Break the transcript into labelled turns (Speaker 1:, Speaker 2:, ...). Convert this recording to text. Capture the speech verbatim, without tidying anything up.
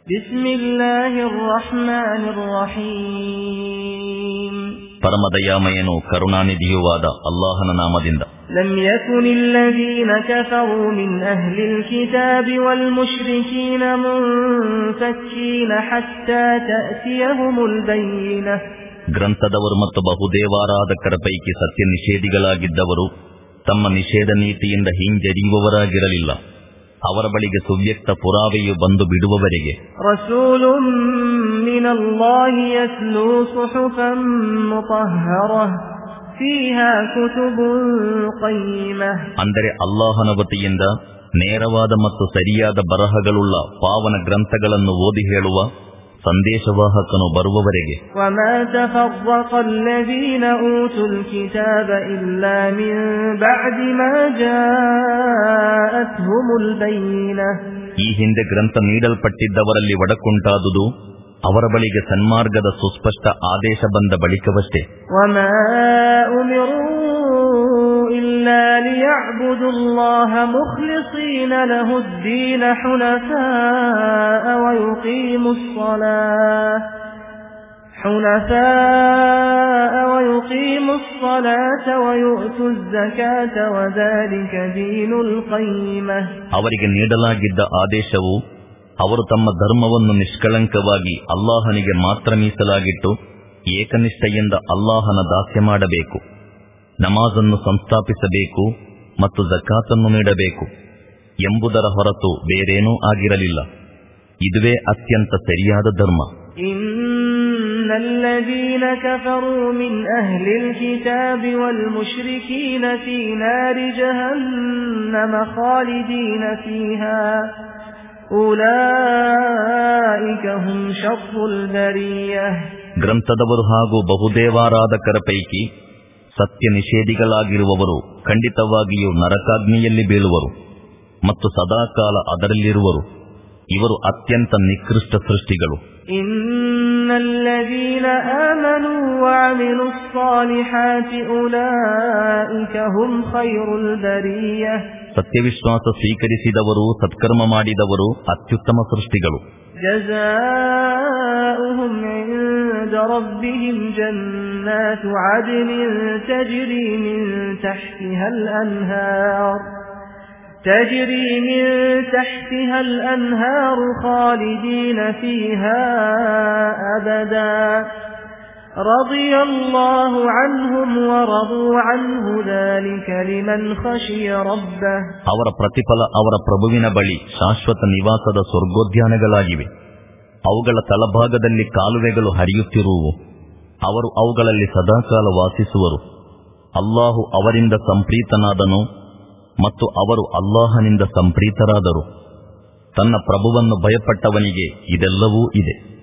Speaker 1: ಬಿಸ್ಮಿಲ್ಲಾಹಿರ್ ರಹ್ಮಾನಿರ್ ರಹೀಮ್.
Speaker 2: ಪರಮದಯಾಮಯನು ಕರುಣಾನಿಧಿಯುವಾದ ಅಲ್ಲಾಹನ ನಾಮದಿಂದ.
Speaker 1: ಲಂ ಯಕುನಿಲ್ಲದೀನ ಕಫರೂ ಮಿನ್ ಅಹ್ಲಿಲ್ ಕಿತಾಬಿ ವಲ್ ಮುಶ್ರಿಕೀನ ಮುನ್ಫಕ್ಕೀನ ಹತ್ತಾ ತಅತಿಯಹುಮುಲ್ ಬಯ್ಯಿನಃ.
Speaker 2: ಗ್ರಂಥದವರು ಮತ್ತು ಬಹುದೇವಾರಾಧಕರ ಪೈಕಿ ಸತ್ಯ ನಿಷೇಧಿಗಳಾಗಿದ್ದವರು ತಮ್ಮ ನಿಷೇಧ ನೀತಿಯಿಂದ ಹಿಂಜರಿಯುವವರಾಗಿರಲಿಲ್ಲ, ಅವರ ಬಳಿಗೆ ಸುವ್ಯಕ್ತ ಪುರಾವೆಯು ಬಂದು ಬಿಡುವವರೆಗೆ.
Speaker 1: ರಸೂಲುಂ ಮಿನಲ್ಲಾಹಿ ಯತ್ಲೂ ಸುಹುಫನ್ ಮುತಹ್ಹರಹ ಫೀಹಾ ಕುತುಬುನ್ ಕಯ್ಯಿಮಃ.
Speaker 2: ಅಂದರೆ ಅಲ್ಲಾಹನ ವತಿಯಿಂದ ನೇರವಾದ ಮತ್ತು ಸರಿಯಾದ ಬರಹಗಳುಳ್ಳ ಪಾವನ ಗ್ರಂಥಗಳನ್ನು ಓದಿ ಹೇಳುವ ಸಂದೇಶವಾಹಕನು ಬರುವವರೆಗೆ.
Speaker 1: ವಮಾ ತಫರ್ರಕಲ್ಲದೀನ ಊತುಲ್ ಕಿತಾಬ ಇಲ್ಲಾ ಮಿನ್ ಬಅದಿ ಮಾ ಜಾಅತ್ಹುಮುಲ್ ಬಯ್ಯಿನಃ.
Speaker 2: ಈ ಹಿಂದೆ ಗ್ರಂಥ ನೀಡಲ್ಪಟ್ಟಿದ್ದವರಲ್ಲಿ ಒಡಕುಂಟಾದುದು ಅವರ ಬಳಿಗೆ ಸನ್ಮಾರ್ಗದ ಸುಸ್ಪಷ್ಟ ಆದೇಶ ಬಂದ ಬಳಿಕವಷ್ಟೇ.
Speaker 1: ವಮಾ ಉಮಿರೂ ಇಲ್ಲಾ ಲಿಯಅ್ಬುದುಲ್ಲಾಹ ಮುಖ್ಲಿಸೀನ ಲಹುದ್ದೀನ ಹುನಫಾಅ ವಯುಕೀಮುಸ್ ಸಲಾಹ ಹುನಫಾಅ ವಯುಕೀಮುಸ್ ಸಲಾತ ವಯುಅ್ತುಜ್ ಝಕಾತ ವದಾಲಿಕ ದೀನುಲ್ ಕಯ್ಯಿಮಃ.
Speaker 2: ಅವರಿಗೆ ನೀಡಲಾಗಿದ್ದ ಆದೇಶವು ಅವರು ತಮ್ಮ ಧರ್ಮವನ್ನು ನಿಷ್ಕಳಂಕವಾಗಿ ಅಲ್ಲಾಹನಿಗೆ ಮಾತ್ರ ಮೀಸಲಾಗಿಟ್ಟು ಏಕನಿಷ್ಠೆಯಿಂದ ಅಲ್ಲಾಹನ ದಾಸ್ಯ ಮಾಡಬೇಕು, ನಮಾಜನ್ನು ಸಂಸ್ಥಾಪಿಸಬೇಕು ಮತ್ತು ಜಕಾತನ್ನು ನೀಡಬೇಕು ಎಂಬುದರ ಹೊರತು ಬೇರೇನೂ ಆಗಿರಲಿಲ್ಲ. ಇದುವೇ ಅತ್ಯಂತ ಸರಿಯಾದ ಧರ್ಮ.
Speaker 1: ಇನ್ನಲ್ಲದೀನ ಕಫರೂ ಮಿನ್ ಅಹ್ಲಿಲ್ ಕಿತಾಬಿ ವಲ್ ಮುಶ್ರಿಕೀನ ಫೀ ನಾರಿ ಜಹನ್ನಮ ಖಾಲಿದೀನ ಫೀಹಾ ಉಲೈಕ ಹುಂ ಶರ್ರುಲ್ ಬರಿಯಃ.
Speaker 2: ಗ್ರಂಥದವರು ಹಾಗೂ ಬಹುದೇವಾರಾಧಕರ ಪೈಕಿ ಸತ್ಯ ನಿಷೇಧಿಗಳಾಗಿರುವವರು ಖಂಡಿತವಾಗಿಯೂ ನರಕಾಗ್ನಿಯಲ್ಲಿ ಬೀಳುವರು ಮತ್ತು ಸದಾಕಾಲ ಅದರಲ್ಲಿರುವರು. ಇವರು ಅತ್ಯಂತ ನಿಕೃಷ್ಟ ಸೃಷ್ಟಿಗಳು.
Speaker 1: ಇನ್ನಲ್ಲದೀನ ಆಮನೂ ವಅಮಿಲುಸ್ ಸಾಲಿಹಾತಿ ಉಲೈಕ ಹುಂ ಖೈರುಲ್ ಬರಿಯಃ.
Speaker 2: ಸತ್ಯವಿಶ್ವಾಸ ಸ್ವೀಕರಿಸಿದವರು ಸತ್ಕರ್ಮ ಮಾಡಿದವರು ಅತ್ಯುತ್ತಮ ಸೃಷ್ಟಿಗಳು.
Speaker 1: ಜಜಾಉಹುಂ ಇಂದ ರಬ್ಬಿಹಿಂ ಜನ್ನಾತು ಅದ್ನಿನ್ ತಜ್ರಿ ಮಿನ್ ತಹ್ತಿಹಲ್ ಅನ್ಹಾರ್ ತಜ್ರಿ ಮಿನ್ ತಹ್ತಿಹಲ್ ಅನ್ಹಾರ್ ಖಾಲಿದೀನ ಫೀಹಾ ಅಬದಾ ರದಿಯಲ್ಲಾಹು ಅನ್ಹುಂ ವರದು ಅನ್ಹು ذلك لمن خشي ربه.
Speaker 2: ಅವರ ಪ್ರತಿಫಲ ಅವರ ಪ್ರಭುವಿನ ಬಳಿ ಶಾಶ್ವತ ನಿವಾಸದ ಸ್ವರ್ಗೋದ್ಯಾನಗಳಾಗಿವೆ. ಅವುಗಳ ತಳಭಾಗದಲ್ಲಿ ಕಾಲುವೆಗಳು ಹರಿಯುತ್ತಿರುವು. ಅವರು ಅವುಗಳಲ್ಲಿ ಸದಾಕಾಲ ವಾಸಿಸುವರು. ಅಲ್ಲಾಹು ಅವರಿಂದ ಸಂಪ್ರೀತನಾದನು ಮತ್ತು ಅವರು ಅಲ್ಲಾಹನಿಂದ ಸಂಪ್ರೀತರಾದರು. ತನ್ನ ಪ್ರಭುವನ್ನು ಭಯಪಟ್ಟವನಿಗೆ ಇದೆಲ್ಲವೂ ಇದೆ.